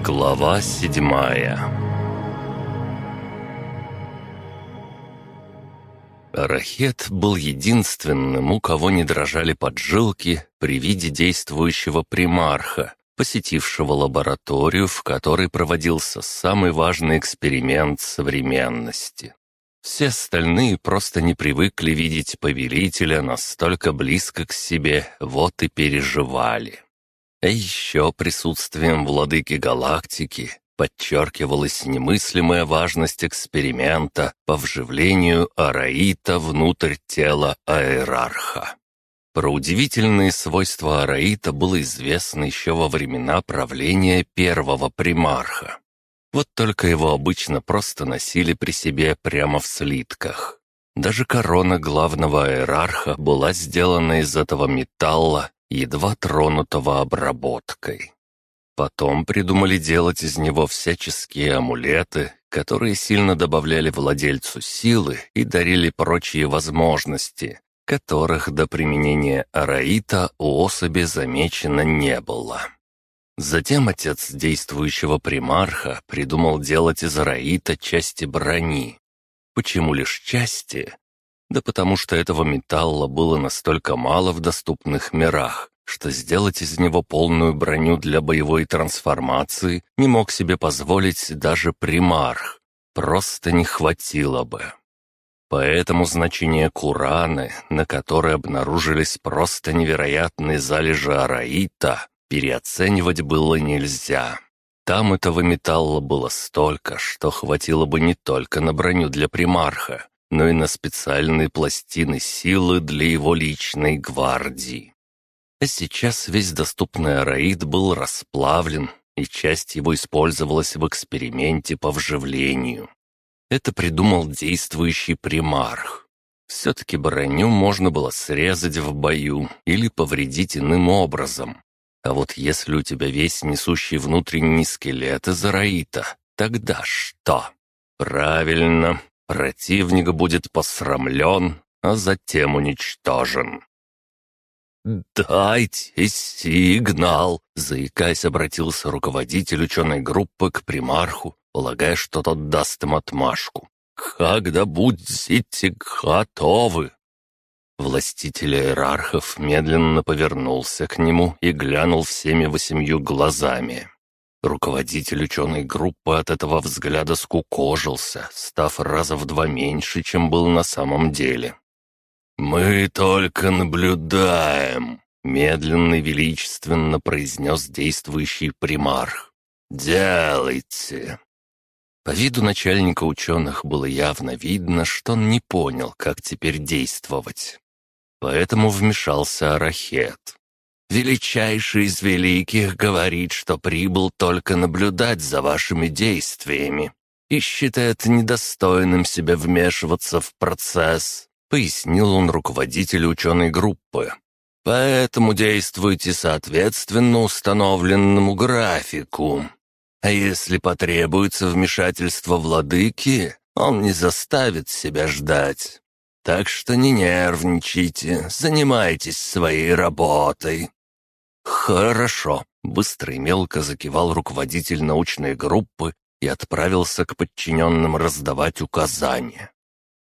Глава 7. Арахет был единственным, у кого не дрожали поджилки при виде действующего примарха, посетившего лабораторию, в которой проводился самый важный эксперимент современности. Все остальные просто не привыкли видеть повелителя настолько близко к себе, вот и переживали. А еще присутствием владыки галактики подчеркивалась немыслимая важность эксперимента по вживлению араита внутрь тела аэрарха. Про удивительные свойства араита было известно еще во времена правления первого примарха. Вот только его обычно просто носили при себе прямо в слитках. Даже корона главного аэрарха была сделана из этого металла, едва тронутого обработкой. Потом придумали делать из него всяческие амулеты, которые сильно добавляли владельцу силы и дарили прочие возможности, которых до применения араита у особи замечено не было. Затем отец действующего примарха придумал делать из араита части брони. Почему лишь части? Да потому что этого металла было настолько мало в доступных мирах, что сделать из него полную броню для боевой трансформации не мог себе позволить даже примарх. Просто не хватило бы. Поэтому значение Кураны, на которой обнаружились просто невероятные залежи араита, переоценивать было нельзя. Там этого металла было столько, что хватило бы не только на броню для примарха, но и на специальные пластины силы для его личной гвардии. А сейчас весь доступный араит был расплавлен, и часть его использовалась в эксперименте по вживлению. Это придумал действующий примарх. Все-таки броню можно было срезать в бою или повредить иным образом. А вот если у тебя весь несущий внутренний скелет из араита, тогда что? Правильно, противник будет посрамлен, а затем уничтожен. «Дайте сигнал!» — заикаясь, обратился руководитель ученой группы к примарху, полагая, что тот даст им отмашку. «Когда будете готовы?» Властитель иерархов медленно повернулся к нему и глянул всеми 8 глазами. Руководитель ученой группы от этого взгляда скукожился, став раза в 2 меньше, чем был на самом деле. «Мы только наблюдаем», — медленно и величественно произнес действующий примарх. «Делайте». По виду начальника ученых было явно видно, что он не понял, как теперь действовать. Поэтому вмешался Арахет. «Величайший из великих говорит, что прибыл только наблюдать за вашими действиями и считает недостойным себя вмешиваться в процесс», — пояснил он руководителю ученой группы. «Поэтому действуйте соответственно установленному графику. А если потребуется вмешательство владыки, он не заставит себя ждать. Так что не нервничайте, занимайтесь своей работой». «Хорошо», — быстро и мелко закивал руководитель научной группы и отправился к подчиненным раздавать указания.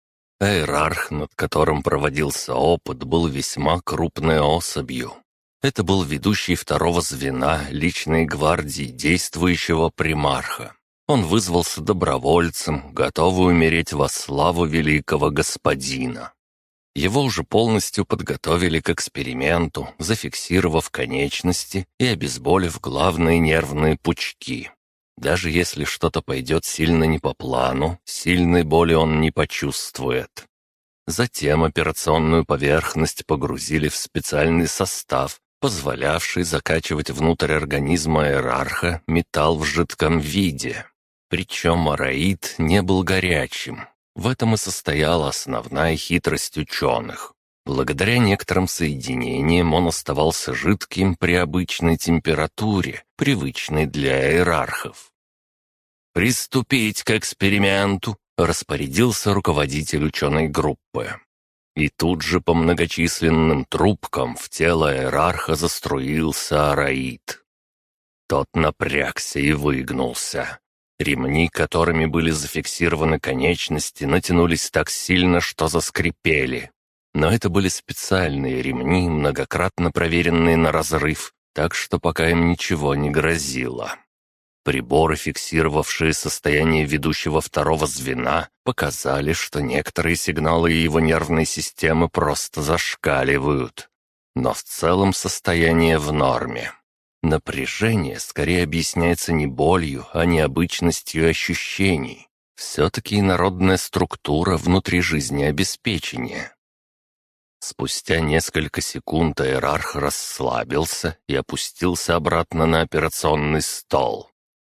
Иерарх, над которым проводился опыт, был весьма крупной особью. Это был ведущий 2-го звена личной гвардии действующего примарха. Он вызвался добровольцем, готовый умереть во славу великого господина. Его уже полностью подготовили к эксперименту, зафиксировав конечности и обезболив главные нервные пучки. Даже если что-то пойдет сильно не по плану, сильной боли он не почувствует. Затем операционную поверхность погрузили в специальный состав, позволявший закачивать внутрь организма иерарха металл в жидком виде. Причем араит не был горячим. В этом и состояла основная хитрость ученых. Благодаря некоторым соединениям он оставался жидким при обычной температуре, привычной для иерархов. «Приступить к эксперименту», — распорядился руководитель ученой группы. И тут же по многочисленным трубкам в тело иерарха заструился араит. Тот напрягся и выгнулся. Ремни, которыми были зафиксированы конечности, натянулись так сильно, что заскрипели. Но это были специальные ремни, многократно проверенные на разрыв, так что пока им ничего не грозило. Приборы, фиксировавшие состояние ведущего второго звена, показали, что некоторые сигналы его нервной системы просто зашкаливают. Но в целом состояние в норме. Напряжение скорее объясняется не болью, а необычностью ощущений. Все-таки инородная структура внутри жизнеобеспечения. Спустя несколько секунд иерарх расслабился и опустился обратно на операционный стол.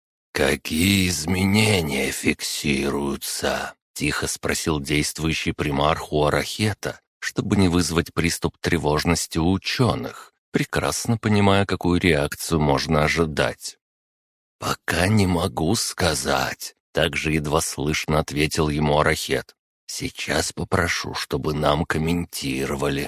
«Какие изменения фиксируются?» — тихо спросил действующий примарх у Арахета, чтобы не вызвать приступ тревожности у ученых, прекрасно понимая, какую реакцию можно ожидать. «Пока не могу сказать», — также едва слышно ответил ему Арахет. «Сейчас попрошу, чтобы нам комментировали».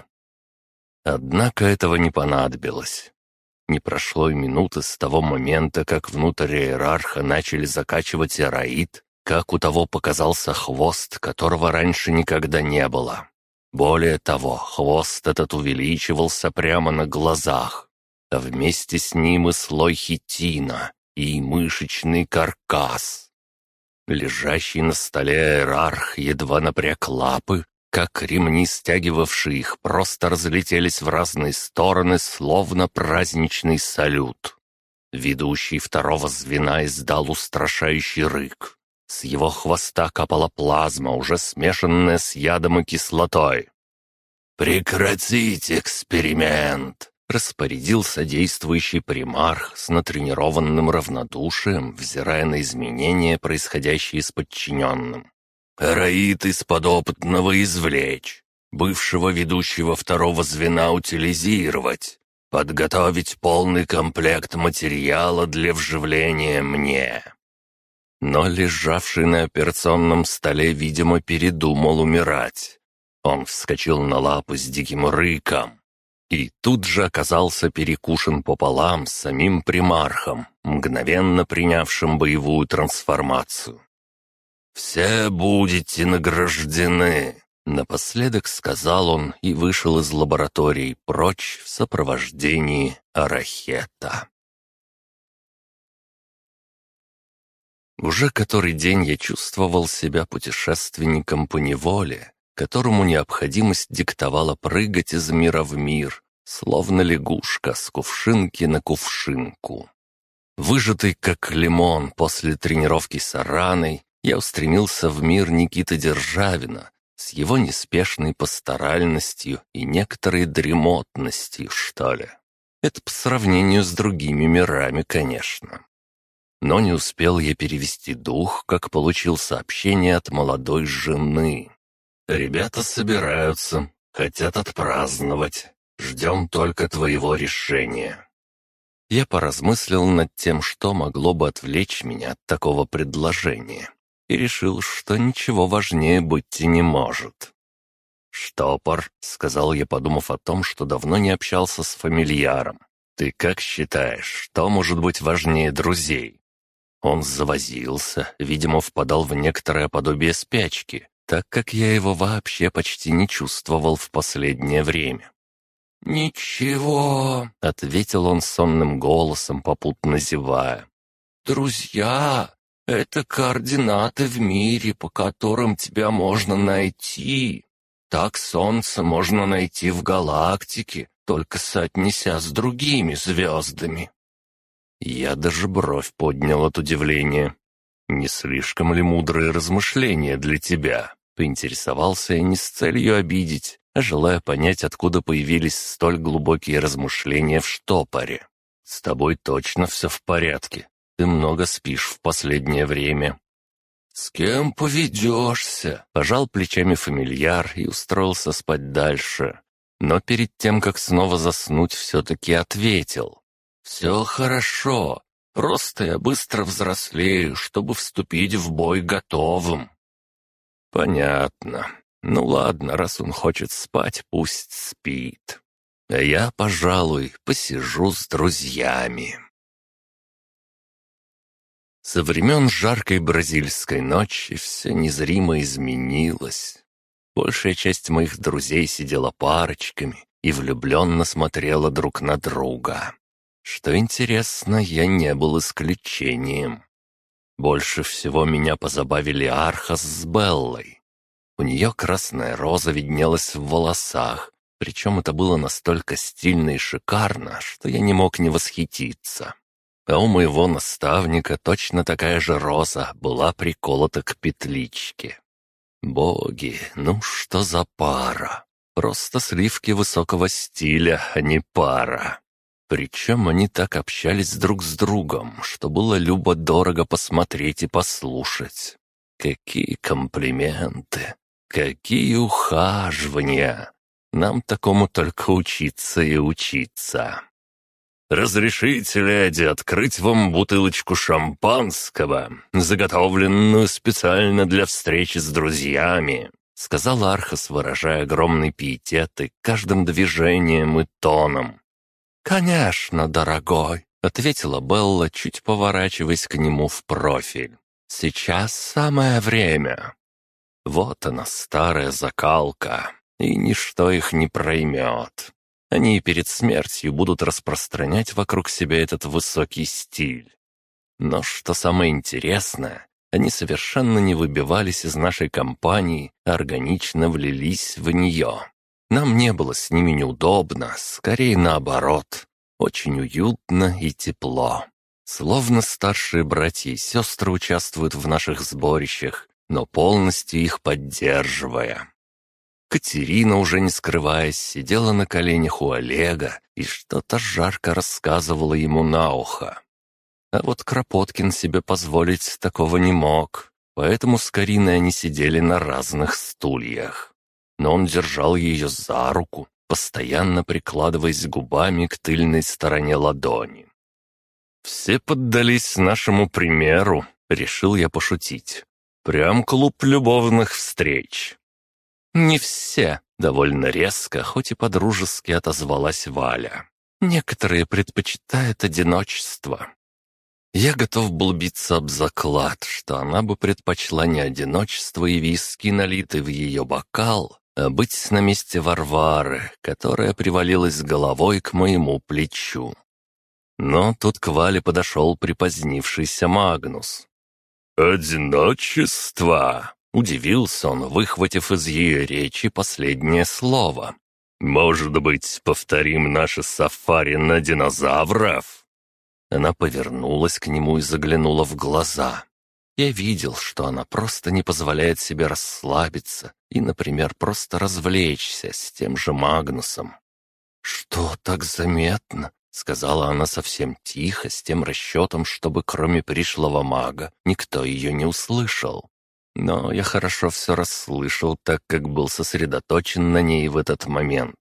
Однако этого не понадобилось. Не прошло и минуты с того момента, как внутрь иерарха начали закачивать араид, как у того показался хвост, которого раньше никогда не было. Более того, хвост этот увеличивался прямо на глазах, а вместе с ним и слой хитина, и мышечный каркас. Лежащий на столе иерарх едва напряг лапы, как ремни, стягивавшие их, просто разлетелись в разные стороны, словно праздничный салют. Ведущий второго звена издал устрашающий рык. С его хвоста капала плазма, уже смешанная с ядом и кислотой. «Прекратить эксперимент!» — распорядился действующий примарх с натренированным равнодушием, взирая на изменения, происходящие с подчиненным. «Араид из подопытного извлечь, бывшего ведущего второго звена утилизировать, подготовить полный комплект материала для вживления мне». Но лежавший на операционном столе, видимо, передумал умирать. Он вскочил на лапы с диким рыком и тут же оказался перекушен пополам с самим примархом, мгновенно принявшим боевую трансформацию. «Все будете награждены», — напоследок сказал он и вышел из лаборатории прочь в сопровождении Арахета. Уже который день я чувствовал себя путешественником по неволе, которому необходимость диктовала прыгать из мира в мир, словно лягушка с кувшинки на кувшинку. Выжатый как лимон после тренировки с Араной, я устремился в мир Никиты Державина с его неспешной пасторальностью и некоторой дремотностью, что ли. Это по сравнению с другими мирами, конечно. Но не успел я перевести дух, как получил сообщение от молодой жены. «Ребята собираются, хотят отпраздновать. Ждем только твоего решения». Я поразмыслил над тем, что могло бы отвлечь меня от такого предложения, и решил, что ничего важнее быть и не может. «Штопор», — сказал я, подумав о том, что давно не общался с фамильяром. «Ты как считаешь, что может быть важнее друзей?» Он завозился, видимо, впадал в некоторое подобие спячки, так как я его вообще почти не чувствовал в последнее время. «Ничего», — ответил он сонным голосом, попутно зевая. «Друзья — это координаты в мире, по которым тебя можно найти. Так Солнце можно найти в галактике, только соотнеся с другими звездами». Я даже бровь поднял от удивления. «Не слишком ли мудрые размышления для тебя?» Поинтересовался я не с целью обидеть, а желая понять, откуда появились столь глубокие размышления в штопоре. «С тобой точно все в порядке. Ты много спишь в последнее время». «С кем поведешься?» — пожал плечами фамильяр и устроился спать дальше. Но перед тем, как снова заснуть, все-таки ответил. «Все хорошо. Просто я быстро взрослею, чтобы вступить в бой готовым». «Понятно. Ну ладно, раз он хочет спать, пусть спит. А я, пожалуй, посижу с друзьями». Со времен жаркой бразильской ночи все незримо изменилось. Большая часть моих друзей сидела парочками и влюбленно смотрела друг на друга. Что интересно, я не был исключением. Больше всего меня позабавили Архас с Беллой. У нее красная роза виднелась в волосах, причем это было настолько стильно и шикарно, что я не мог не восхититься. А у моего наставника точно такая же роза была приколота к петличке. Боги, ну что за пара? Просто сливки высокого стиля, а не пара. Причем они так общались друг с другом, что было любо-дорого посмотреть и послушать. Какие комплименты, какие ухаживания! Нам такому только учиться и учиться. «Разрешите, леди, открыть вам бутылочку шампанского, заготовленную специально для встречи с друзьями?» — сказал Архас, выражая огромный пиетет и каждым движением и тоном. «Конечно, дорогой», — ответила Белла, чуть поворачиваясь к нему в профиль. «Сейчас самое время». Вот она, старая закалка, и ничто их не проймет. Они и перед смертью будут распространять вокруг себя этот высокий стиль. Но что самое интересное, они совершенно не выбивались из нашей компании, а органично влились в нее. Нам не было с ними неудобно, скорее наоборот. Очень уютно и тепло. Словно старшие братья и сестры участвуют в наших сборищах, но полностью их поддерживая. Катерина, уже не скрываясь, сидела на коленях у Олега и что-то жарко рассказывала ему на ухо. А вот Кропоткин себе позволить такого не мог, поэтому с Кариной они сидели на разных стульях. Но он держал ее за руку, постоянно прикладываясь губами к тыльной стороне ладони. «Все поддались нашему примеру», — решил я пошутить. «Прям клуб любовных встреч». «Не все», — довольно резко, хоть и по-дружески отозвалась Валя. «Некоторые предпочитают одиночество». Я готов был биться об заклад, что она бы предпочла не одиночество и виски, налитый в ее бокал, а быть на месте Варвары, которая привалилась головой к моему плечу. Но тут к Вале подошел припозднившийся Магнус. «Одиночество!» — удивился он, выхватив из ее речи последнее слово. «Может быть, повторим наше сафари на динозавров?» Она повернулась к нему и заглянула в глаза. Я видел, что она просто не позволяет себе расслабиться и, например, просто развлечься с тем же Магнусом. «Что так заметно?» — сказала она совсем тихо, с тем расчетом, чтобы кроме пришлого мага никто ее не услышал. Но я хорошо все расслышал, так как был сосредоточен на ней в этот момент.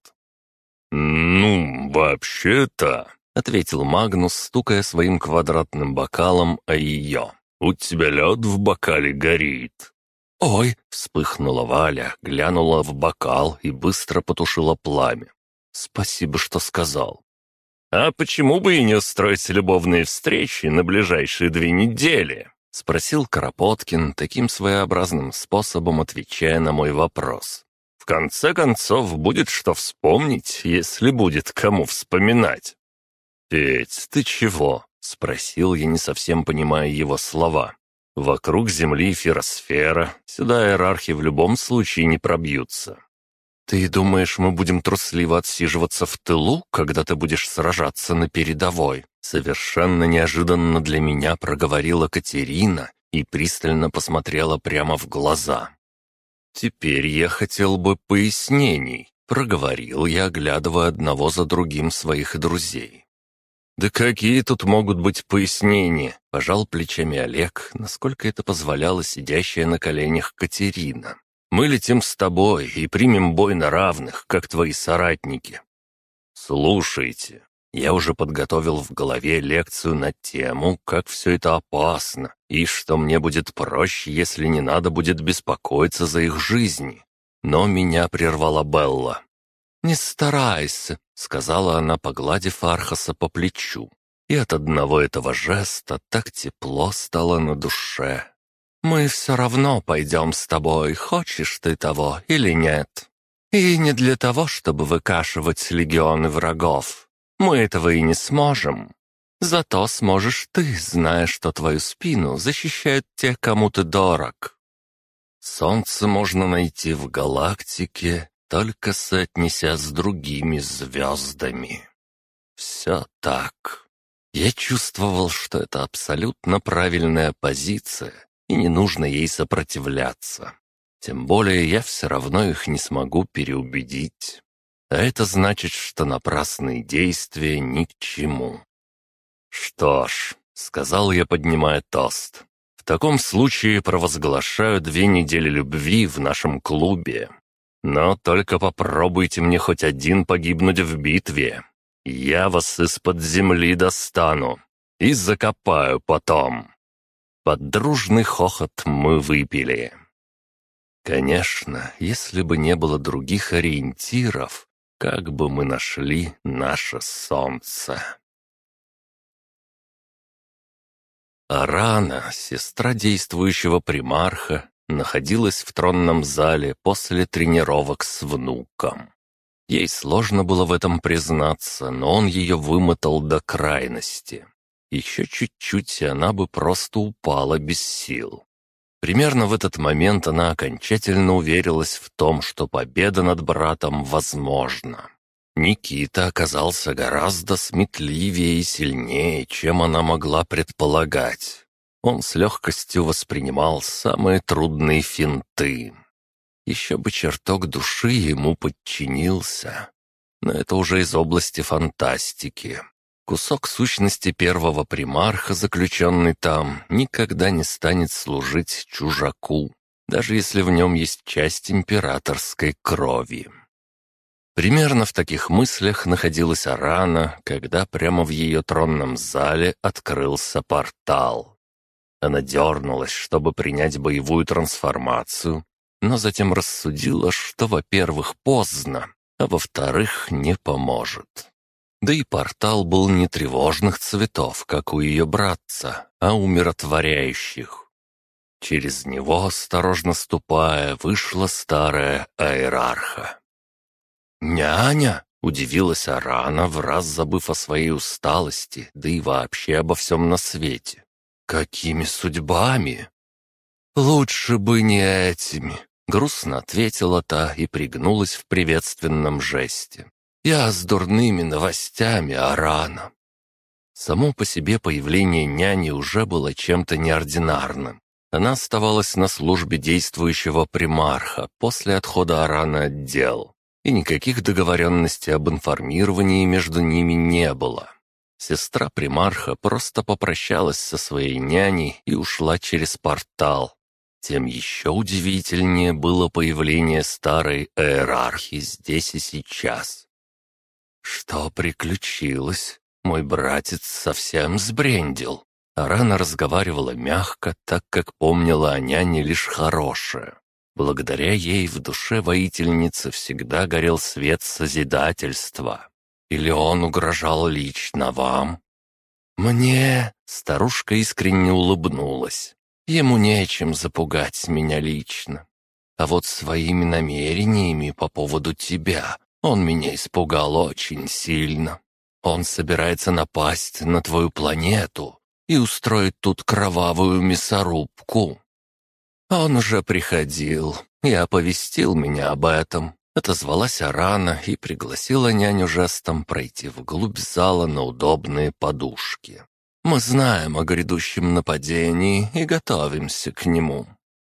«Ну, вообще-то», — ответил Магнус, стукая своим квадратным бокалом о ее, «у тебя лед в бокале горит». «Ой!» — вспыхнула Валя, глянула в бокал и быстро потушила пламя. «Спасибо, что сказал». «А почему бы и не устроить любовные встречи на ближайшие 2 недели?» — спросил Кропоткин, таким своеобразным способом отвечая на мой вопрос. «В конце концов, будет что вспомнить, если будет кому вспоминать». «Петь, ты чего?» — спросил я, не совсем понимая его слова. «Вокруг Земли эфиросфера, сюда иерархи в любом случае не пробьются». «Ты думаешь, мы будем трусливо отсиживаться в тылу, когда ты будешь сражаться на передовой?» Совершенно неожиданно для меня проговорила Катерина и пристально посмотрела прямо в глаза. «Теперь я хотел бы пояснений», — проговорил я, оглядывая одного за другим своих друзей. «Да какие тут могут быть пояснения?» — пожал плечами Олег, насколько это позволяла сидящая на коленях Катерина. «Мы летим с тобой и примем бой на равных, как твои соратники». «Слушайте, я уже подготовил в голове лекцию на тему, как все это опасно, и что мне будет проще, если не надо будет беспокоиться за их жизни». Но меня прервала Белла. «Не старайся», — сказала она, погладив Архаса по плечу. И от одного этого жеста так тепло стало на душе. «Мы все равно пойдем с тобой, хочешь ты того или нет. И не для того, чтобы выкашивать легионы врагов. Мы этого и не сможем. Зато сможешь ты, зная, что твою спину защищают те, кому ты дорог. Солнце можно найти в галактике, только соотнеся с другими звездами. Все так. Я чувствовал, что это абсолютно правильная позиция, и не нужно ей сопротивляться. Тем более я все равно их не смогу переубедить. А это значит, что напрасные действия ни к чему. «Что ж», — сказал я, поднимая тост, — «в таком случае провозглашаю 2 недели любви в нашем клубе. Но только попробуйте мне хоть один погибнуть в битве. Я вас из-под земли достану и закопаю потом». Под дружный хохот мы выпили. Конечно, если бы не было других ориентиров, как бы мы нашли наше солнце? Арана, сестра действующего примарха, находилась в тронном зале после тренировок с внуком. Ей сложно было в этом признаться, но он ее вымотал до крайности. Еще чуть-чуть, и она бы просто упала без сил. Примерно в этот момент она окончательно уверилась в том, что победа над братом возможна. Никита оказался гораздо сметливее и сильнее, чем она могла предполагать. Он с легкостью воспринимал самые трудные финты. Еще бы чертог души ему подчинился. Но это уже из области фантастики. Кусок сущности первого примарха, заключенный там, никогда не станет служить чужаку, даже если в нем есть часть императорской крови. Примерно в таких мыслях находилась Арана, когда прямо в ее тронном зале открылся портал. Она дернулась, чтобы принять боевую трансформацию, но затем рассудила, что, во-первых, поздно, а во-вторых, не поможет. Да и портал был не тревожных цветов, как у ее братца, а умиротворяющих. Через него, осторожно ступая, вышла старая Аэрарха. «Няня!» — удивилась Арана, враз забыв о своей усталости, да и вообще обо всем на свете. «Какими судьбами?» «Лучше бы не этими», — грустно ответила та и пригнулась в приветственном жесте. «Я с дурными новостями, Арана». Само по себе появление няни уже было чем-то неординарным. Она оставалась на службе действующего примарха после отхода Араны от дел, и никаких договоренностей об информировании между ними не было. Сестра примарха просто попрощалась со своей няней и ушла через портал. Тем еще удивительнее было появление старой Аэрархи здесь и сейчас. «Что приключилось? Мой братец совсем сбрендил». Арана разговаривала мягко, так как помнила о няне лишь хорошее. Благодаря ей в душе воительницы всегда горел свет созидательства. Или он угрожал лично вам? «Мне...» — старушка искренне улыбнулась. «Ему нечем запугать меня лично. А вот своими намерениями по поводу тебя он меня испугал очень сильно. Он собирается напасть на твою планету и устроить тут кровавую мясорубку. Он уже приходил и оповестил меня об этом». Отозвалась Арана и пригласила няню жестом пройти вглубь зала на удобные подушки. «Мы знаем о грядущем нападении и готовимся к нему».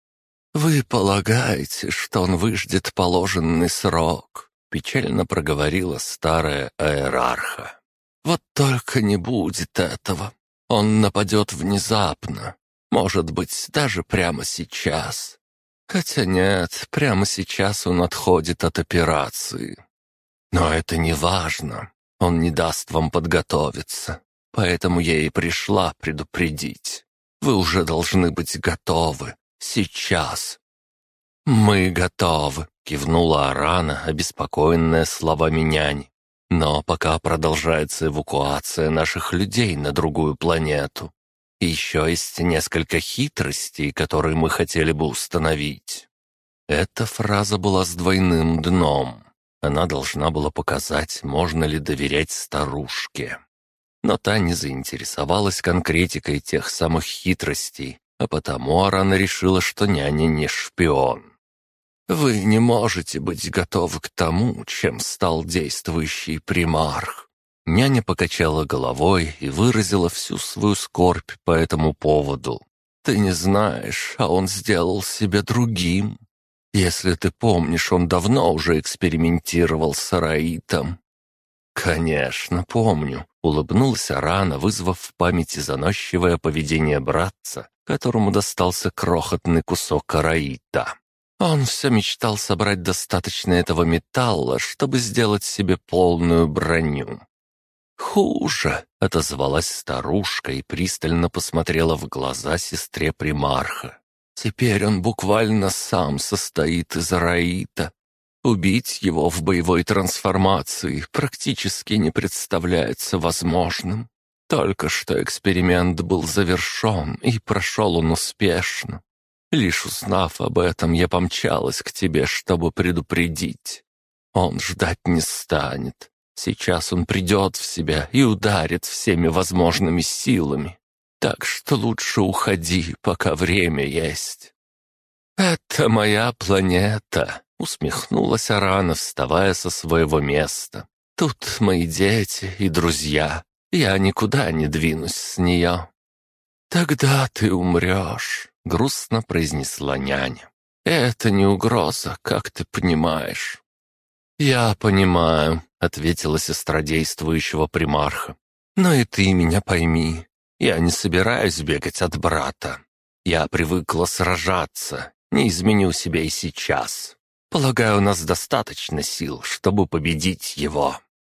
«Вы полагаете, что он выждет положенный срок?» — печально проговорила старая Аэрарха. «Вот только не будет этого. Он нападет внезапно, может быть, даже прямо сейчас. Хотя нет, прямо сейчас он отходит от операции. Но это не важно, он не даст вам подготовиться, поэтому я и пришла предупредить. Вы уже должны быть готовы, сейчас». «Мы готовы», — кивнула Арана, обеспокоенная словами няни. Но пока продолжается эвакуация наших людей на другую планету. И еще есть несколько хитростей, которые мы хотели бы установить». Эта фраза была с двойным дном. Она должна была показать, можно ли доверять старушке. Но та не заинтересовалась конкретикой тех самых хитростей, а потому Арана решила, что няня не шпион. «Вы не можете быть готовы к тому, чем стал действующий примарх». Няня покачала головой и выразила всю свою скорбь по этому поводу. «Ты не знаешь, а он сделал себя другим. Если ты помнишь, он давно уже экспериментировал с Араитом». «Конечно, помню», — улыбнулась Арана, вызвав в памяти заносчивое поведение братца, которому достался крохотный кусок Араита. Он все мечтал собрать достаточно этого металла, чтобы сделать себе полную броню. «Хуже», — отозвалась старушка и пристально посмотрела в глаза сестре примарха. «Теперь он буквально сам состоит из Араита. Убить его в боевой трансформации практически не представляется возможным. Только что эксперимент был завершен, и прошел он успешно. Лишь узнав об этом, я помчалась к тебе, чтобы предупредить. Он ждать не станет. Сейчас он придет в себя и ударит всеми возможными силами. Так что лучше уходи, пока время есть». «Это моя планета», — усмехнулась Арана, вставая со своего места. «Тут мои дети и друзья. Я никуда не двинусь с нее». «Тогда ты умрешь», — грустно произнесла няня. «Это не угроза, как ты понимаешь». «Я понимаю», — ответила сестра действующего примарха. «Но и ты меня пойми. Я не собираюсь бегать от брата. Я привыкла сражаться, не изменю себя и сейчас. Полагаю, у нас достаточно сил, чтобы победить его».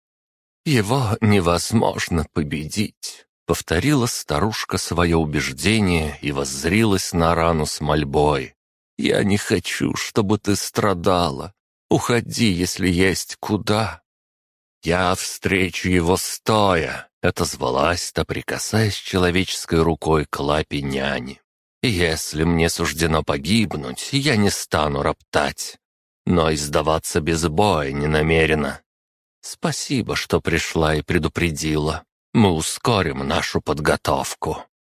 «Его невозможно победить», — повторила старушка свое убеждение и воззрилась на Арану с мольбой. «Я не хочу, чтобы ты страдала. Уходи, если есть куда». «Я встречу его стоя», — отозвалась-то, прикасаясь человеческой рукой к лапе няни. «Если мне суждено погибнуть, я не стану роптать, но и сдаваться без боя не намерена. Спасибо, что пришла и предупредила. Мы ускорим нашу подготовку».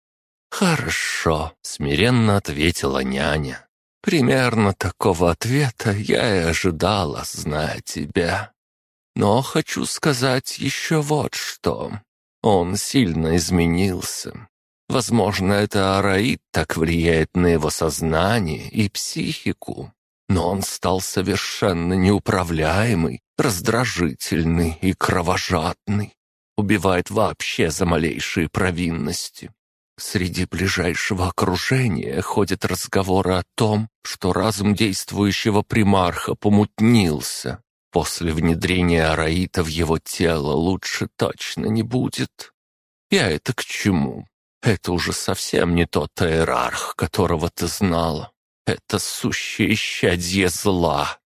«Хорошо», — смиренно ответила няня. «Примерно такого ответа я и ожидала, зная тебя. Но хочу сказать еще вот что. Он сильно изменился. Возможно, это Араит так влияет на его сознание и психику. Но он стал совершенно неуправляемый, раздражительный и кровожадный. Убивает вообще за малейшие провинности. Среди ближайшего окружения ходят разговоры о том, что разум действующего примарха помутнился. После внедрения Араита в его тело лучше точно не будет. Я это к чему? Это уже совсем не тот иерарх, которого ты знала. Это сущее исчадье зла.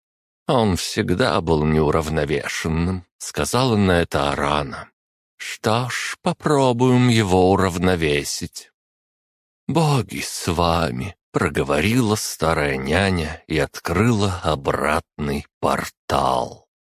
Он всегда был неуравновешенным, сказала на это Арана. Что ж, попробуем его уравновесить. «Боги с вами», — проговорила старая няня и открыла обратный портал.